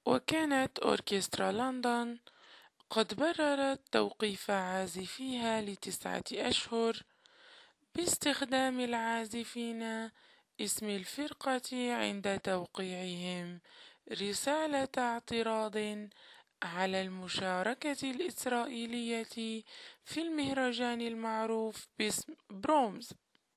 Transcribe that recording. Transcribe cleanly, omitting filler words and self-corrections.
وكانت أوركسترا لندن قد بررت توقيف عازفيها ل9 أشهر باستخدام العازفين اسم الفرقة عند توقيعهم رسالة اعتراض على المشاركة الإسرائيلية في المهرجان المعروف باسم برومز.